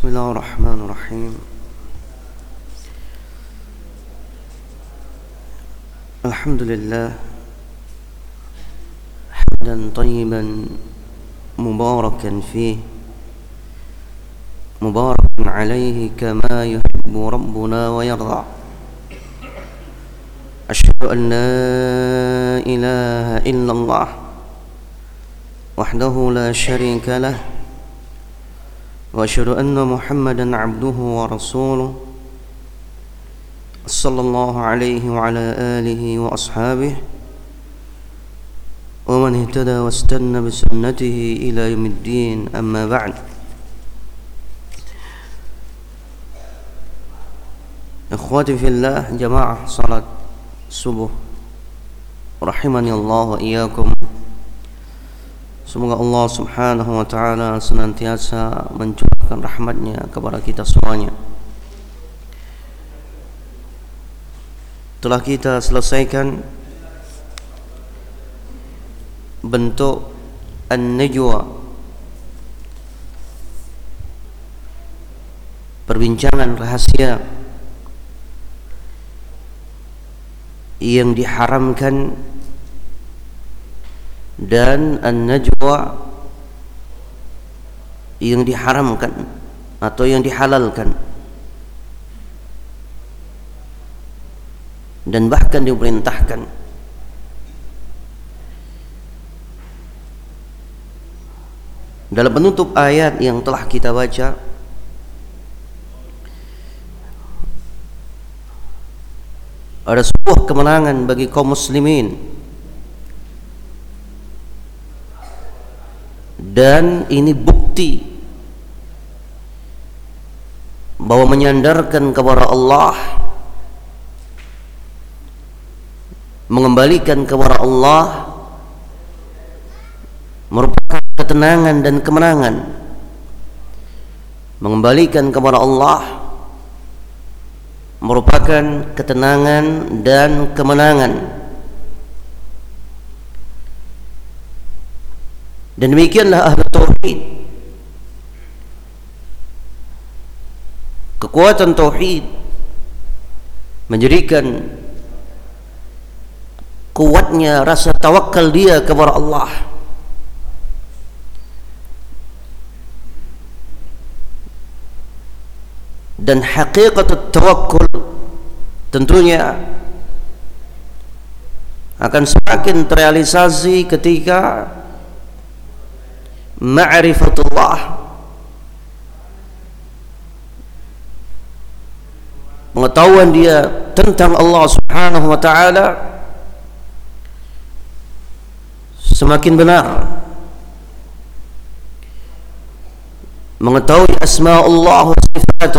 Bismillahirrahmanirrahim. Alhamdulillah hamdan tayyiban mubarakan fih mubarakan alaihi kama yuhibbu rabbuna wa yarda. Asyhadu an la ilaha illallah wahdahu la syarika lah wa asyhadu anna Muhammadan abduhu wa rasuluh sallallahu alaihi wa ala alihi wa ashabihi wa man ihtada wastanna bi sunnatihi ila yaumiddin, amma ba'd. Ikhwati fillah, jamaah salat subuh rahimani Allah wa iyyakum. Semoga Allah subhanahu wa ta'ala senantiasa mencurahkan rahmatnya kepada kita semuanya. Telah kita selesaikan bentuk an-najwa, perbincangan rahasia yang diharamkan, dan an-najwa yang diharamkan atau yang dihalalkan, dan bahkan diperintahkan. Dalam penutup ayat yang telah kita baca, ada sebuah kemenangan bagi kaum muslimin, dan ini bukti bahwa menyandarkan kepada Allah, mengembalikan kepada Allah merupakan ketenangan dan kemenangan. Mengembalikan kepada Allah merupakan ketenangan dan kemenangan. Dan demikianlah ahli tauhid. Kekuatan tauhid menjadikan kuatnya rasa tawakal dia kepada Allah. Dan hakikat tawakkul tentunya akan semakin terrealisasi ketika ma'rifatullah, pengetahuan dia tentang Allah subhanahu wa ta'ala semakin benar. Mengetahui asma'ullah wa sifatuh,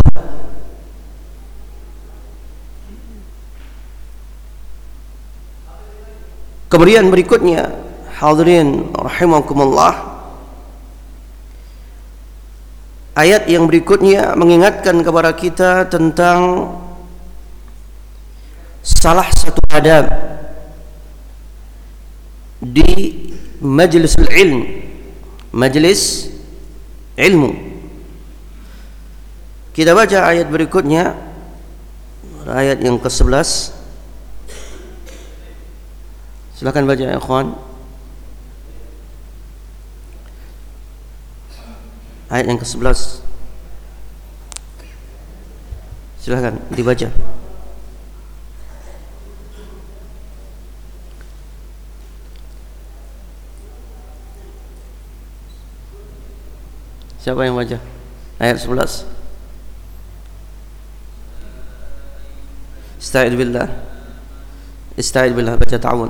kemudian berikutnya, hadirin rahimakumullah, ayat yang berikutnya mengingatkan kepada kita tentang salah satu adab di majlis ilmu, majlis ilmu. Kita baca ayat berikutnya, ayat yang ke-11. Silakan baca ya ikhwan. Ayat yang ke-11, silakan dibaca. Siapa yang baca? Ayat 11. Ista'id billah. Ista'id billah, baca ta'awun.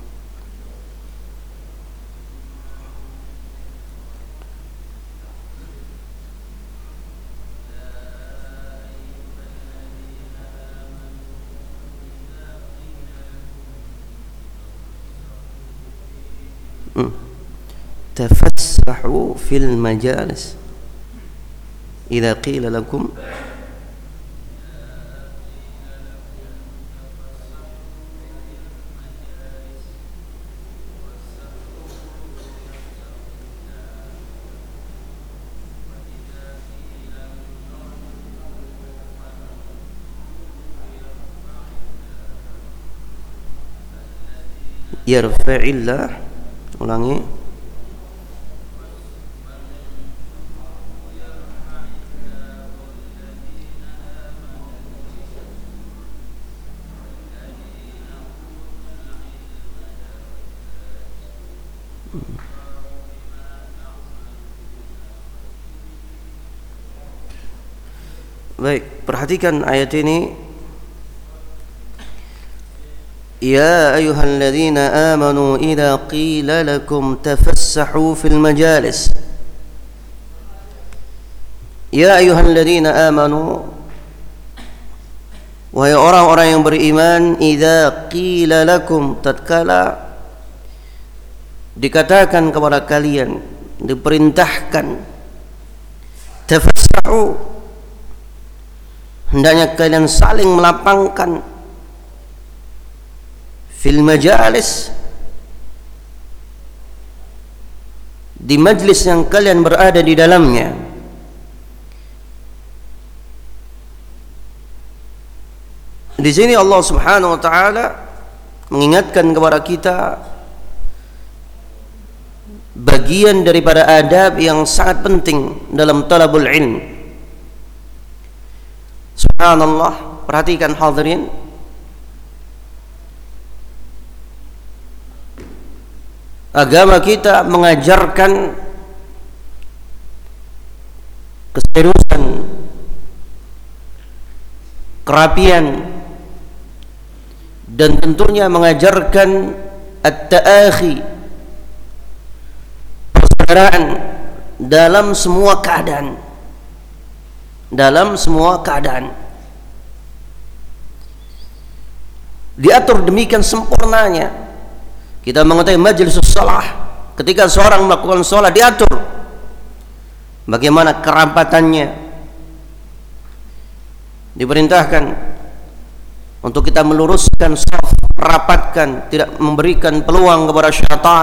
تفسحوا في المجالس إذا قيل لكم yarfa'illah, ulangi. Baik, perhatikan ayat ini. Ya ayyuhalladzina amanu idza qila lakum tafassahu fil majalis. Ya ayyuhalladzina amanu, wahai orang-orang yang beriman, idza qila lakum, tatkala dikatakan kepada kalian, diperintahkan, tafassahu, hendaknya kalian saling melapangkan, fil majalis, di majlis yang kalian berada di dalamnya. Di sini Allah Subhanahu wa taala mengingatkan kepada kita bagian daripada adab yang sangat penting dalam talabul ilm. Subhanallah, perhatikan hadirin, agama kita mengajarkan keseriusan, kerapian, dan tentunya mengajarkan at-ta'akhi, persaudaraan dalam semua keadaan. Dalam semua keadaan diatur demikian sempurnanya. Kita mengetahui majlisus shalah, ketika seorang melakukan sholat diatur bagaimana kerapatannya. Diperintahkan untuk kita meluruskan shaf, merapatkan, tidak memberikan peluang kepada syaitan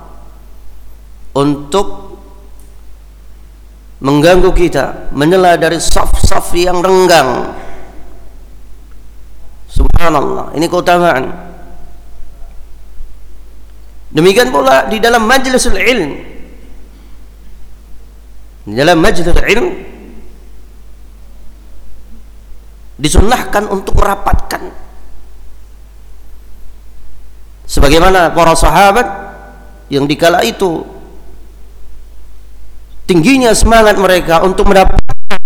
untuk mengganggu kita, menyela dari saf-saf yang renggang. Subhanallah, ini keutamaan. Demikian pula di dalam majlisul ilm. Di dalam majlisul ilm disunnahkan untuk merapatkan, sebagaimana para sahabat yang dikala itu tingginya semangat mereka untuk mendapatkan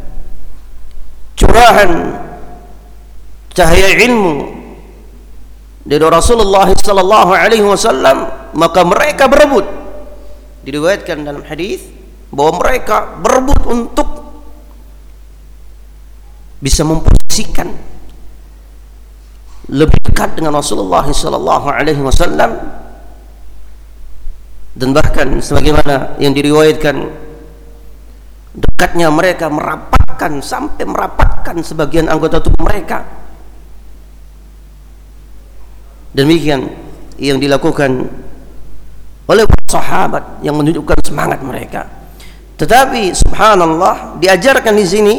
curahan cahaya ilmu dari Rasulullah sallallahu alaihi wasallam, maka mereka berebut. Diriwayatkan dalam hadis bahwa mereka berebut untuk bisa memposisikan lebih dekat dengan Rasulullah sallallahu alaihi wasallam. Dan bahkan sebagaimana yang diriwayatkan, dekatnya mereka merapatkan sampai merapatkan sebagian anggota tubuh mereka. Demikian yang dilakukan oleh sahabat yang menunjukkan semangat mereka. Tetapi subhanallah, diajarkan di sini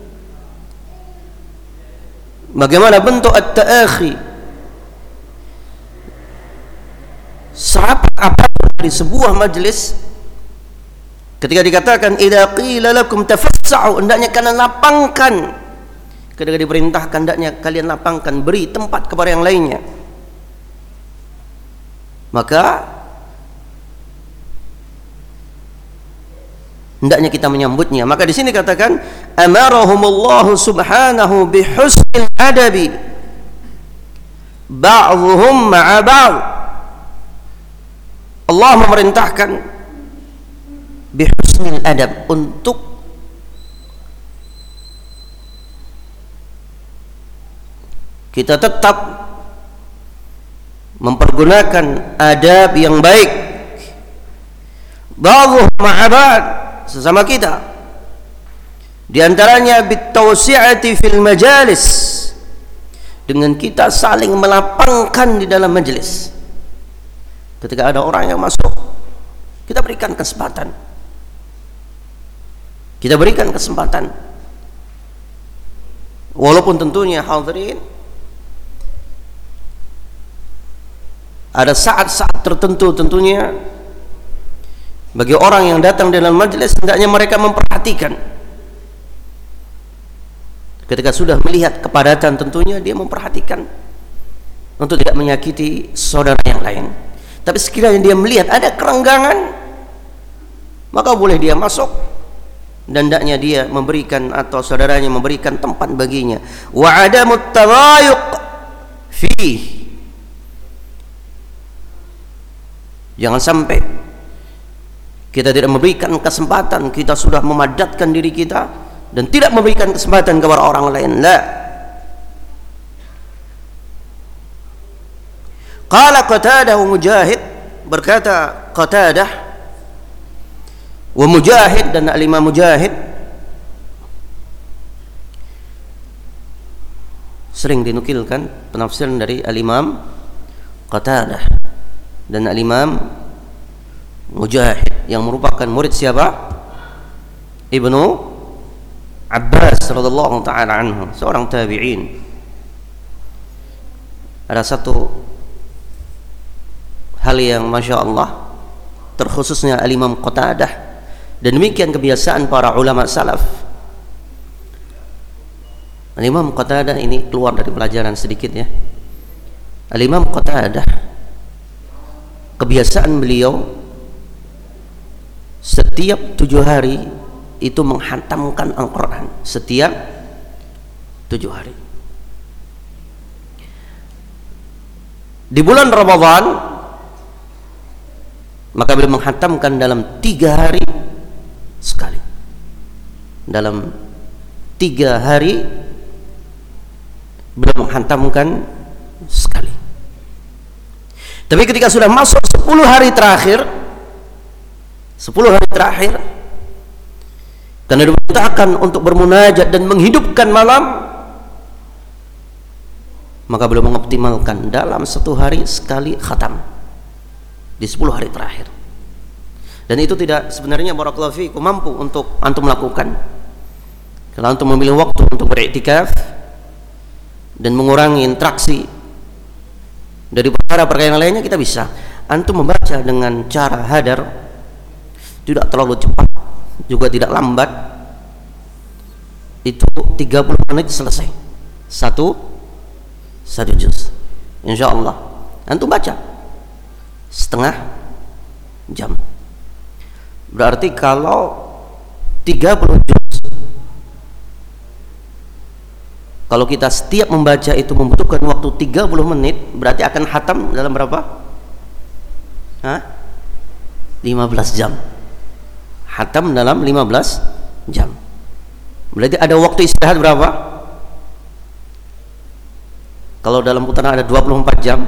bagaimana bentuk at-ta'akhi, serapat apapun di sebuah majlis. Ketika dikatakan idza qila lakum tafassa'u, hendaknya kalian lapangkan. Ketika diperintahkan hendaknya kalian lapangkan, beri tempat kepada yang lainnya. Maka hendaknya kita menyambutnya. Maka di sini katakan amarahumullahu subhanahu bihusnil adabi ba'dhum ma'a ba'd. Allah memerintahkan bihusnil adab, untuk kita tetap mempergunakan adab yang baik, ba'dhum ma'a ba'd, sesama kita. Di antaranya bitawsi'ati fil majalis, dengan kita saling melapangkan di dalam majelis. Ketika ada orang yang masuk, kita berikan kesempatan. Kita berikan kesempatan. Walaupun tentunya hadirin, ada saat-saat tertentu tentunya bagi orang yang datang dalam majelis hendaknya mereka memperhatikan. Ketika sudah melihat kepadatan tentunya dia memperhatikan untuk tidak menyakiti saudara yang lain. Tapi sekiranya dia melihat ada kerenggangan, maka boleh dia masuk dan hendaknya dia memberikan atau saudaranya memberikan tempat baginya. Wa adamut tabayuq fi, jangan sampai kita tidak memberikan kesempatan, kita sudah memadatkan diri kita dan tidak memberikan kesempatan kepada orang lain. La. Qala Qatadah wa Mujahid, berkata Qatadah wa Mujahid dan Al-Imam Mujahid, sering dinukilkan penafsiran dari Al-Imam Qatadah dan Al-Imam Mujahid yang merupakan murid siapa? Ibnu Abbas radhiyallahu taala anhu, seorang tabi'in. Ada satu hal yang Masya Allah terkhususnya Al-Imam Qatadah, dan demikian kebiasaan para ulama salaf. Al-Imam Qatadah ini keluar dari pelajaran sedikit ya. Al-Imam Qatadah, kebiasaan beliau setiap 7 hari itu menghantamkan Al-Quran. Setiap 7 hari. Di bulan Ramadan maka beliau menghantamkan dalam 3 hari sekali. Dalam 3 hari beliau menghantamkan sekali. Tapi ketika sudah masuk 10 hari terakhir, 10 hari terakhir, karena diperintahkan untuk bermunajat dan menghidupkan malam, maka beliau mengoptimalkan dalam 1 hari sekali khatam di 10 hari terakhir. Dan itu tidak, sebenarnya barakallahu fiikum, mampu untuk antum lakukan. Kalau antum memilih waktu untuk beriktikaf dan mengurangi interaksi dari perkara-perkara yang lainnya, kita bisa. Antum membaca dengan cara hadar, tidak terlalu cepat juga tidak lambat, itu 30 menit selesai satu juz, insyaallah. Antum baca setengah jam, berarti kalau 30 juz, kalau kita setiap membaca itu membutuhkan waktu 30 menit, berarti akan khatam dalam berapa? 15 jam. Khatam dalam 15 jam. Berarti ada waktu istirahat berapa? Kalau dalam putaran ada 24 jam,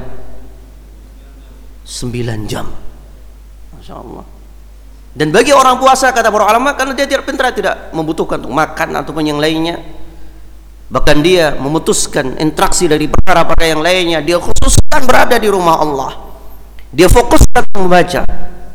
9 jam. Masya Allah. Dan bagi orang puasa, kata para ulama, karena dia tidak pintar, tidak membutuhkan untuk makan ataupun yang lainnya, bahkan dia memutuskan interaksi dari perkara-perkara yang lainnya, dia khususkan berada di rumah Allah, dia fokuskan membaca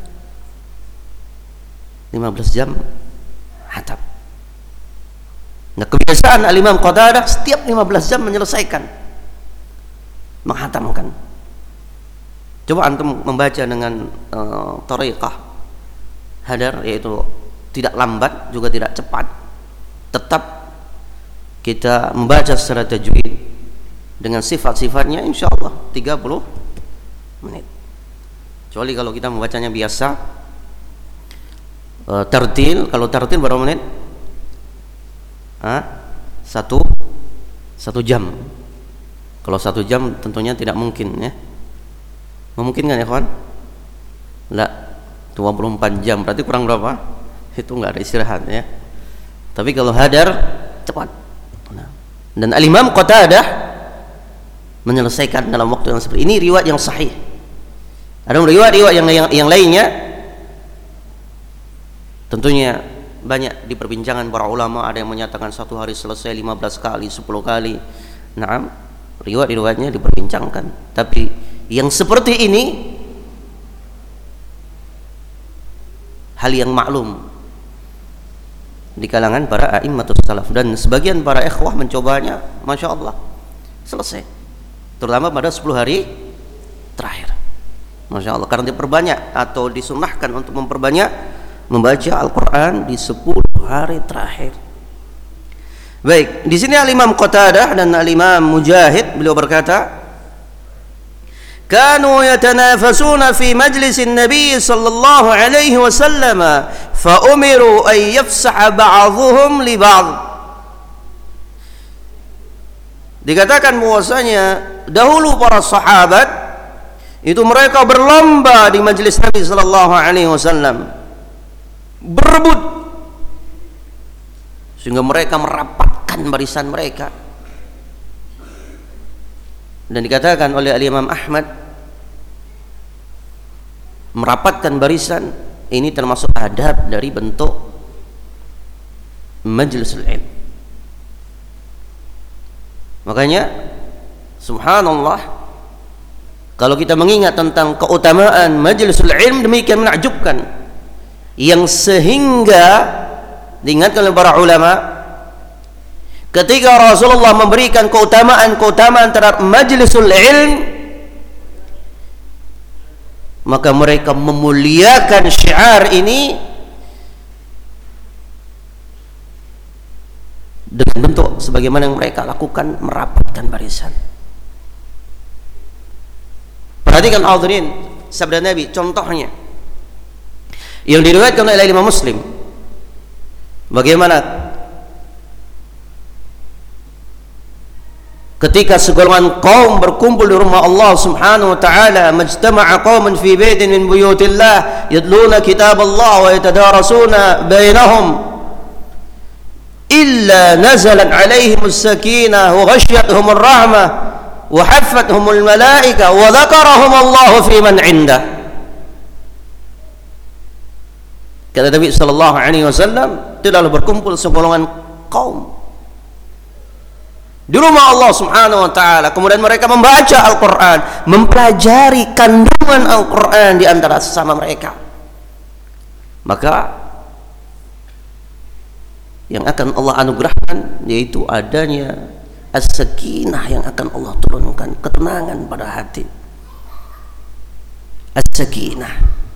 15 jam khatam. Nah, kebiasaan Al-Imam Qatadah setiap 15 jam menyelesaikan, menghatamkan. Coba antum membaca dengan thariqah hadar, yaitu tidak lambat juga tidak cepat, tetap kita membaca secara tajwid dengan sifat-sifatnya, insyaallah 30 menit. Kecuali kalau kita membacanya biasa tartil, kalau tartil berapa menit? Satu jam. Kalau 1 jam tentunya tidak mungkin ya. Memungkinkan ya kawan? Enggak, 24 jam berarti kurang berapa? Itu enggak ada istirahat ya. Tapi kalau hadar cepat. Nah, dan Al-Imam Qatadah menyelesaikan dalam waktu yang seperti ini. Riwayat yang sahih. Ada riwayat yang lainnya tentunya banyak diperbincangan para ulama. Ada yang menyatakan 1 hari selesai 15 kali, 10 kali. Nah, riwayat-riwayatnya diperbincangkan. Tapi yang seperti ini hal yang maklum di kalangan para a'immatus salaf, dan sebagian para ikhwah mencobanya, Masya Allah selesai, terutama pada 10 hari terakhir. Masya Allah, karena diperbanyak atau disunnahkan untuk memperbanyak membaca Al-Quran di 10 hari terakhir. Baik, di sini Al-Imam Qatadah dan Al-Imam Mujahid beliau berkata, kanu yatanafasuna fi majlisin Nabi sallallahu alaihi wasallam fa umiru an yafsaha ba'dhuhum li ba'd. Dikatakan bahwasanya dahulu para sahabat itu mereka berlomba di majelis Nabi sallallahu alaihi wasallam, berebut sehingga mereka merapatkan barisan mereka. Dan dikatakan oleh Imam Ahmad, merapatkan barisan ini termasuk adab dari bentuk majlisul ilm. Makanya subhanallah, kalau kita mengingat tentang keutamaan majlisul ilm demikian menakjubkan, yang sehingga diingatkan oleh para ulama, ketika Rasulullah memberikan keutamaan terhadap majlisul ilm, maka mereka memuliakan syiar ini dengan bentuk sebagaimana yang mereka lakukan, merapatkan barisan. Perhatikan hadirin sabda Nabi, contohnya yang diriwayatkan oleh Imam Muslim, bagaimana ketika segolongan kaum berkumpul di rumah Allah Subhanahu wa taala, majtama'a qaumun fi baitin min buyutillah yatluna kitab Allah wa yatadarasuna bainahum illa nazalat alaihim as-sakinah wa ghashiyatuhum ar-rahmah wa haffathum al-malaika wa dzakarahum Allah fi man 'indah. Kata Nabi sallallahu alaihi wasallam, tidaklah berkumpul segolongan kaum di rumah Allah Subhanahu wa taala, kemudian mereka membaca Al-Qur'an, mempelajari kandungan Al-Qur'an di antara sesama mereka, maka yang akan Allah anugerahkan yaitu adanya as-sakinah yang akan Allah turunkan, ketenangan pada hati. As-sakinah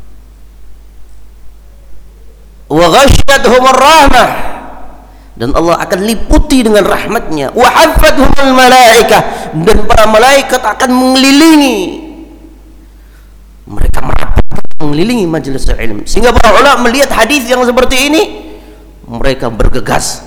wa ghashiyatuhum ar-rahmah, dan Allah akan liputi dengan rahmatnya. Wa haffathumul malaikah, dan para malaikat akan mengelilingi mereka, mengelilingi majelis ilmu. Sehingga para ulama melihat hadis yang seperti ini, mereka bergegas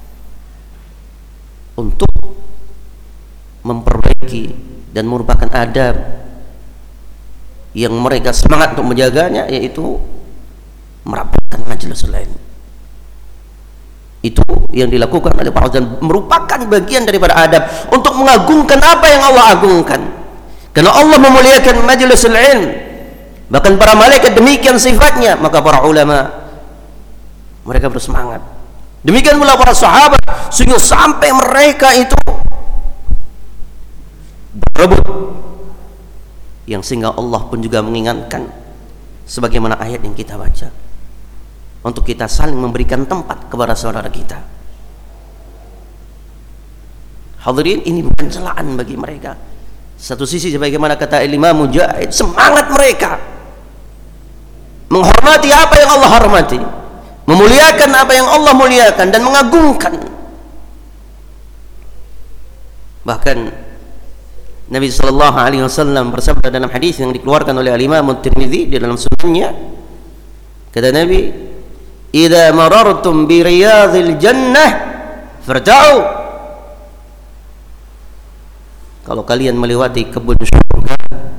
untuk memperbaiki dan merupakan adab yang mereka semangat untuk menjaganya, yaitu merapatkan majelis ilmu. Itu yang dilakukan oleh para ulama, merupakan bagian daripada adab untuk mengagungkan apa yang Allah agungkan. Karena Allah memuliakan majelis ilm, bahkan para malaikat demikian sifatnya, maka para ulama mereka bersemangat. Demikian pula para sahabat, sehingga sampai mereka itu berebut, yang sehingga Allah pun juga mengingatkan sebagaimana ayat yang kita baca, untuk kita saling memberikan tempat kepada saudara kita. Hadirin, ini bukan celaan bagi mereka. Satu sisi sebagaimana kata Imam Mujahid, semangat mereka menghormati apa yang Allah hormati, memuliakan apa yang Allah muliakan, dan mengagungkan. Bahkan Nabi sallallahu alaihi wasallam bersabda dalam hadis yang dikeluarkan oleh Imam At-Tirmidzi di dalam sunannya, kata Nabi, "Idza marartum bi riyadhil jannah farta'u." Kalau kalian melewati kebun surga,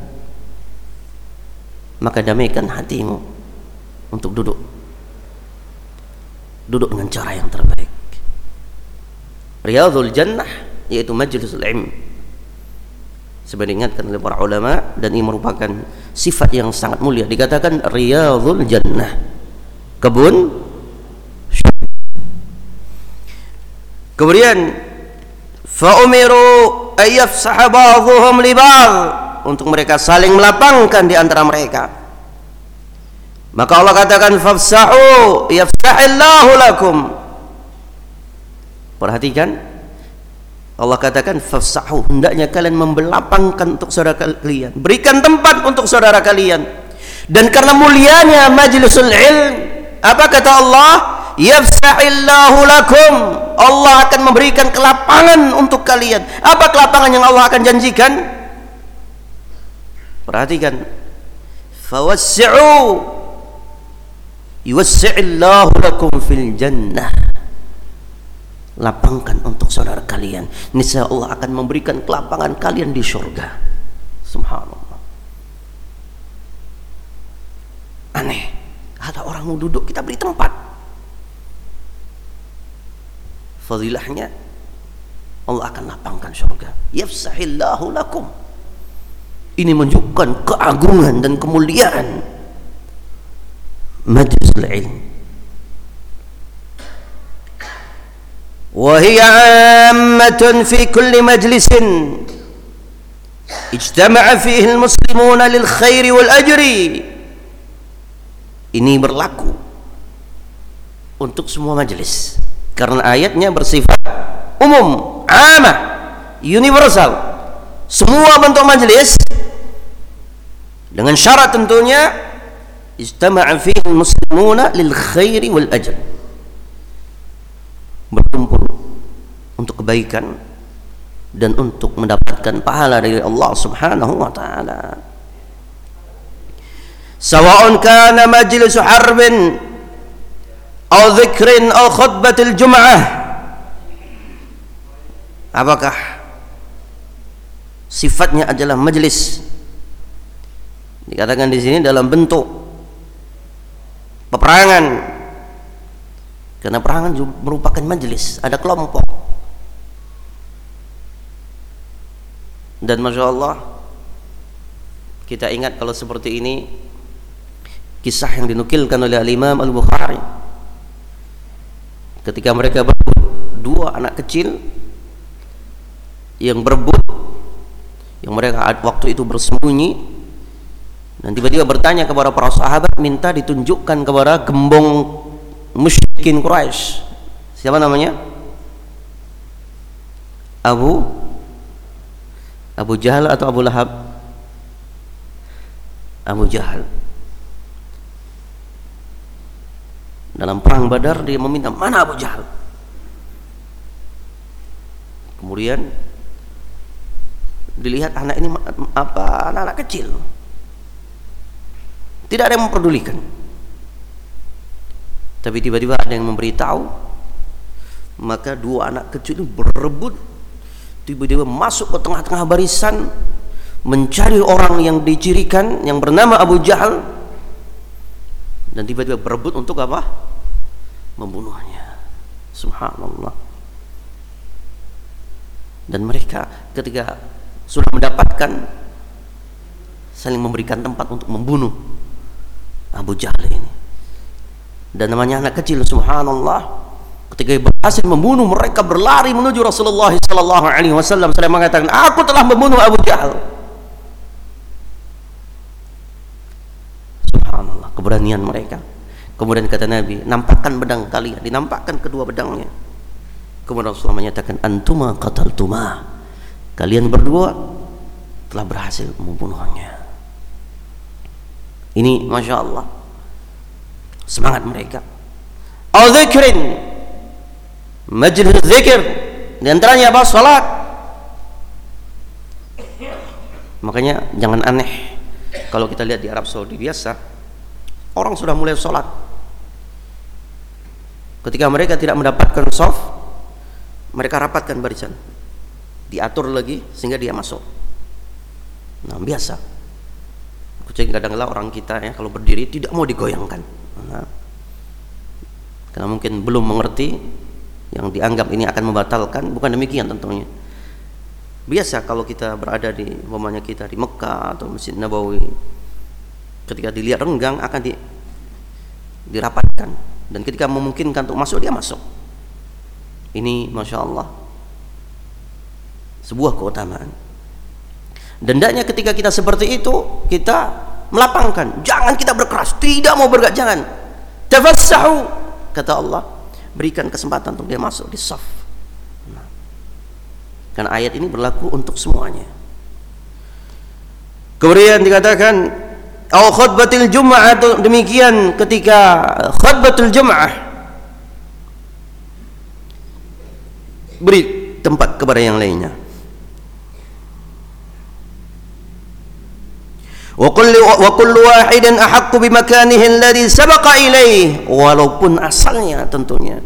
maka damaikan hatimu untuk duduk dengan cara yang terbaik. Riyadhul jannah yaitu majlisul ilm, sebagaimana diingatkan oleh para ulama, dan ini merupakan sifat yang sangat mulia. Dikatakan riyadhul jannah, kebun. Kemudian fa'umiru ayyafsaha ba'dhuhum li ba'd, untuk mereka saling melapangkan di antara mereka. Maka Allah katakan fafsahu yafsahillahu lakum. Perhatikan, Allah katakan fafsahu, hendaknya kalian membelapangkan untuk saudara kalian, berikan tempat untuk saudara kalian. Dan karena mulianya majlisul ilm, apa kata Allah? Yafsahillahu lakum, Allah akan memberikan kelapangan untuk kalian. Apa kelapangan yang Allah akan janjikan? Perhatikan, fawassi'u yuwassi'illahu lakum fil jannah, lapangkan untuk saudara kalian, niscaya Allah akan memberikan kelapangan kalian di surga. Subhanallah. Aneh, ada orang mau duduk kita beri tempat. Fadilahnya Allah akan lapangkan surga. Yafsahillahu lakum. Ini menunjukkan keagungan dan kemuliaan majlisul ilm. وهي عامة في كل مجلس اجتمع فيه المسلمون للخير والأجر. Ini berlaku untuk semua majelis karena ayatnya bersifat umum, amah, universal, semua bentuk majelis, dengan syarat tentunya ijtama'a fihi al-muslimuna lil khairi wal ajr, berkumpul untuk kebaikan dan untuk mendapatkan pahala dari Allah Subhanahu wa taala. Sawa'un kana majlisu harbin aw dzikrin aw khutbatil jum'ah. Apakah sifatnya adalah majlis? Dikatakan di sini dalam bentuk peperangan, karena perangan merupakan majelis, ada kelompok. Dan Masya Allah, kita ingat kalau seperti ini kisah yang dinukilkan oleh Al-Imam Al-Bukhari ketika mereka berebut, dua anak kecil yang berebut, yang mereka waktu itu bersembunyi, dan tiba-tiba bertanya kepada para sahabat, minta ditunjukkan kepada gembong musyrikin Quraisy. Siapa namanya? Abu Jahal atau Abu Lahab? Abu Jahal. Dalam perang Badar dia meminta, mana Abu Jahal? Kemudian dilihat anak ini anak-anak kecil, tidak ada yang memperdulikan. Tapi tiba-tiba ada yang memberitahu, maka dua anak kecil itu berebut, tiba-tiba masuk ke tengah-tengah barisan, mencari orang yang dicirikan yang bernama Abu Jahal, dan tiba-tiba berebut untuk apa? Membunuhnya. Subhanallah. Dan mereka ketika sudah mendapatkan, saling memberikan tempat untuk membunuh Abu Jahal ini. Dan namanya anak kecil, subhanallah, ketika berhasil membunuh, mereka berlari menuju Rasulullah sallallahu alaihi wasallam. Saya mengatakan, aku telah membunuh Abu Jahal. Subhanallah, keberanian mereka. Kemudian kata Nabi, nampakkan pedang kalian. Dinampakkan kedua pedangnya. Kemudian Rasulullah menyatakan, antuma qataltuma, kalian berdua telah berhasil membunuhnya. Ini Masya Allah semangat mereka. Al-dzikrin, majlis dzikir, di antaranya apa? Salat. Makanya jangan aneh kalau kita lihat di Arab Saudi, biasa orang sudah mulai salat, ketika mereka tidak mendapatkan shaf, mereka rapatkan barisan, diatur lagi sehingga dia masuk. Nah, biasa kucing kadang-kadang orang kita ya, kalau berdiri tidak mau digoyangkan, karena mungkin belum mengerti yang dianggap ini akan membatalkan. Bukan demikian tentunya. Biasa kalau kita berada di umpamanya kita di Mekah atau Masjid Nabawi, ketika dilihat renggang akan dirapatkan, dan ketika memungkinkan untuk masuk, dia masuk. Ini Masya Allah sebuah keutamaan. Dan hendaknya ketika kita seperti itu, kita melapangkan, jangan kita berkeras, tidak mau bergerak, jangan. Tafassahu, kata Allah, berikan kesempatan untuk dia masuk di saf. Nah, Karena ayat ini berlaku untuk semuanya. Kemudian dikatakan au khutbatil jum'ah, atau demikian ketika khutbatul jum'ah, beri tempat kepada yang lainnya. Wa kullu wahidin ahaqqu bimakanihi alladhi sabaqa ilaih, walaupun asalnya tentunya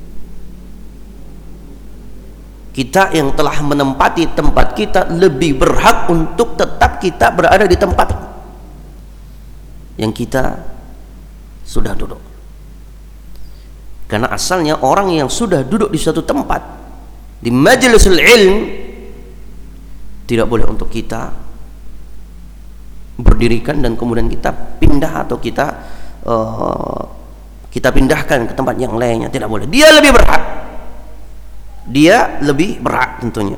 kita yang telah menempati tempat kita lebih berhak untuk tetap kita berada di tempat yang kita sudah duduk. Karena asalnya orang yang sudah duduk di suatu tempat, di majlisul ilm, tidak boleh untuk kita berdirikan dan kemudian kita pindah atau kita pindahkan ke tempat yang lainnya. Tidak boleh. Dia lebih berhak. Dia lebih berhak tentunya.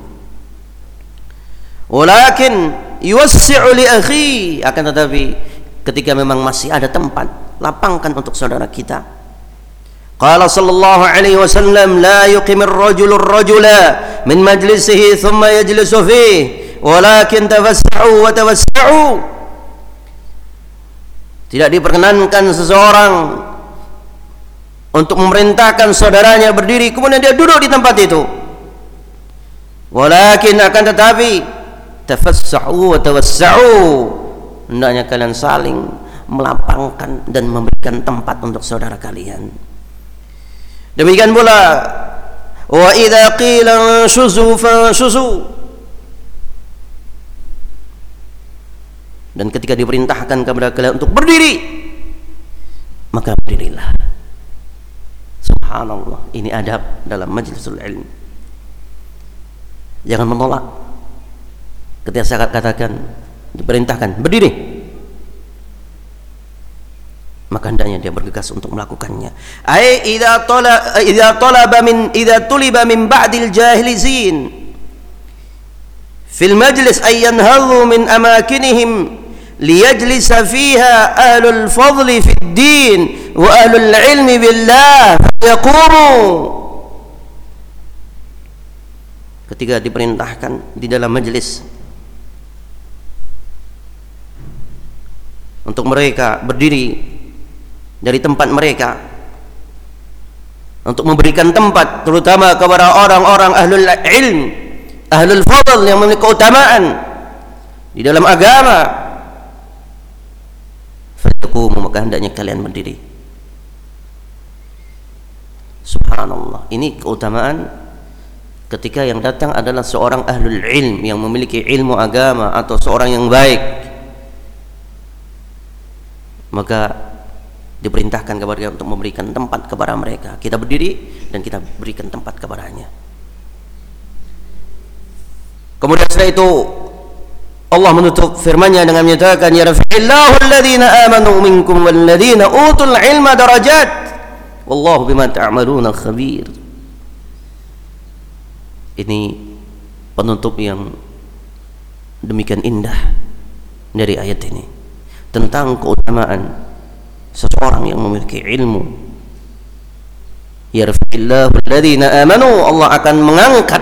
Walakin yuwassi'u li akhi, akan tetapi ketika memang masih ada tempat, lapangkan untuk saudara kita. Qala sallallahu alaihi wasallam, la yuqimur rajulu ar-rajula min majlisihi thumma yajlisu fihi, walakin tawassa'u wa tawassa'u. Tidak diperkenankan seseorang untuk memerintahkan saudaranya berdiri kemudian dia duduk di tempat itu. Walakin, akan tetapi, tafassa'u wa tawassa'u, hendaknya kalian saling melapangkan dan memberikan tempat untuk saudara kalian. Demikian pula wa idza qila shuzu fashuzu, dan ketika diperintahkan kepada kalian untuk berdiri, maka berdirilah. Subhanallah, ini adab dalam majlisul ilm. Jangan menolak ketika saya katakan, diperintahkan berdiri, maka hendaknya dia bergegas untuk melakukannya. Ai idza tuliba min ba'dil jahilizin fil majlis ay yanhadhu min amakinihim liyajlisa fiha ahlul fadli fid din wa ahlul ilmi billah yaqumu. Ketika diperintahkan di dalam majelis untuk mereka berdiri dari tempat mereka, untuk memberikan tempat terutama kepada orang-orang ahlul ilm, ahlul fadl yang memiliki keutamaan di dalam agama, maka hendaknya kalian berdiri. Subhanallah, ini keutamaan ketika yang datang adalah seorang ahlul ilm yang memiliki ilmu agama atau seorang yang baik, maka diperintahkan kepada kita untuk memberikan tempat kepada mereka. Kita berdiri dan kita berikan tempat kepadanya. Kemudian setelah itu Allah menutup firman-Nya dengan menyatakan, ya rafa'illahu alladhina amanu minkum walladhina utul ilma darajat wallahu bima ta'maluna khabir. Ini penutup yang demikian indah dari ayat ini tentang keutamaan seseorang yang memiliki ilmu. Ya rafa'illahu alladhina amanu, Allah akan mengangkat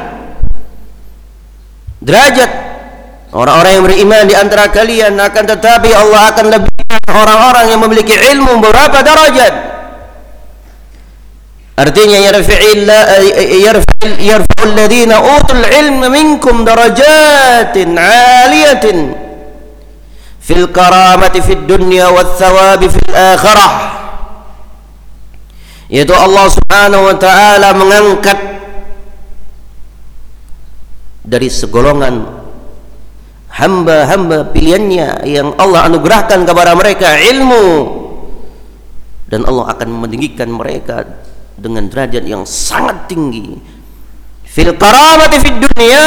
derajat orang-orang yang beriman di antara kalian, akan tetapi Allah akan lebihkan orang-orang yang memiliki ilmu beberapa derajat. Artinya yarfa'ul ladzina utul ilma minkum darajatin 'aliyatin fil karamati fid dunya wath thawabi fil akhirah. Yaitu Allah Subhanahu wa taala mengangkat dari segolongan hamba-hamba pilihannya yang Allah anugerahkan kepada mereka ilmu, dan Allah akan meninggikan mereka dengan derajat yang sangat tinggi fil karamati fid dunya,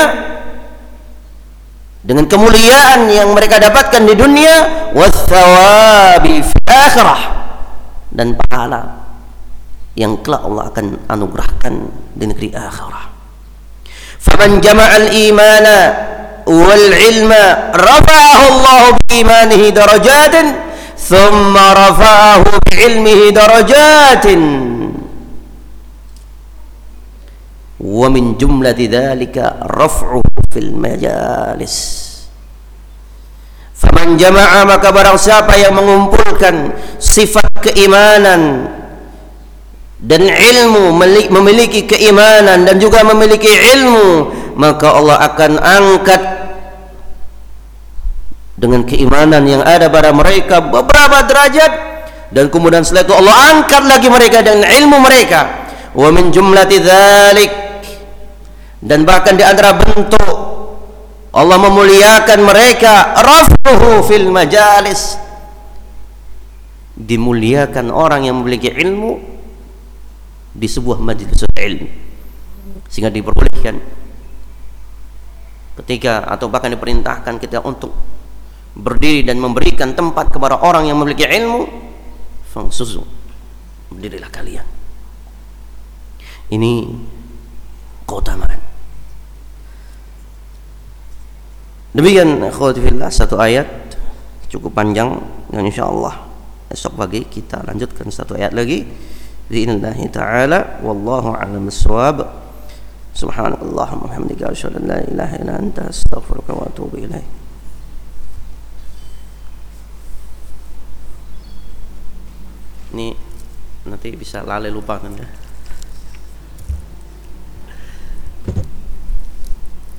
dengan kemuliaan yang mereka dapatkan di dunia, wath-thawabi fil akhirah, dan pahala yang kelak Allah akan anugerahkan di negeri akhirah. Faman jama'al imana wal ilma rafa'ahu Allah bi imanihi darajatin thumma rafa'ahu bi ilmihi darajatin wa min jumlati dzalika raf'uhu fil majalis. Faman jama'a, maka barang siapa yang mengumpulkan sifat keimanan dan ilmu, memiliki keimanan dan juga memiliki ilmu, maka Allah akan angkat dengan keimanan yang ada pada mereka beberapa derajat, dan kemudian setelah itu Allah angkat lagi mereka dengan ilmu mereka. Wa min jumlati dzalik, dan bahkan di antara bentuk Allah memuliakan mereka, rafuhu fil majalis, dimuliakan orang yang memiliki ilmu di sebuah majelis ilmu, sehingga diperbolehkan ketika atau bahkan diperintahkan kita untuk berdiri dan memberikan tempat kepada orang yang memiliki ilmu. Fangsuzu, berdirilah kalian. Ini keutamaan. Demikian akhwati fillah, satu ayat cukup panjang, dan insyaallah esok pagi kita lanjutkan satu ayat lagi bi'idznillah ta'ala. Wallahu a'lam bissawab. Subhanakallahumma wa bihamdika asyhadu an la ilaha illa anta astaghfiruka wa atubu ilaik. Ini nanti bisa lalai lupa kan ya.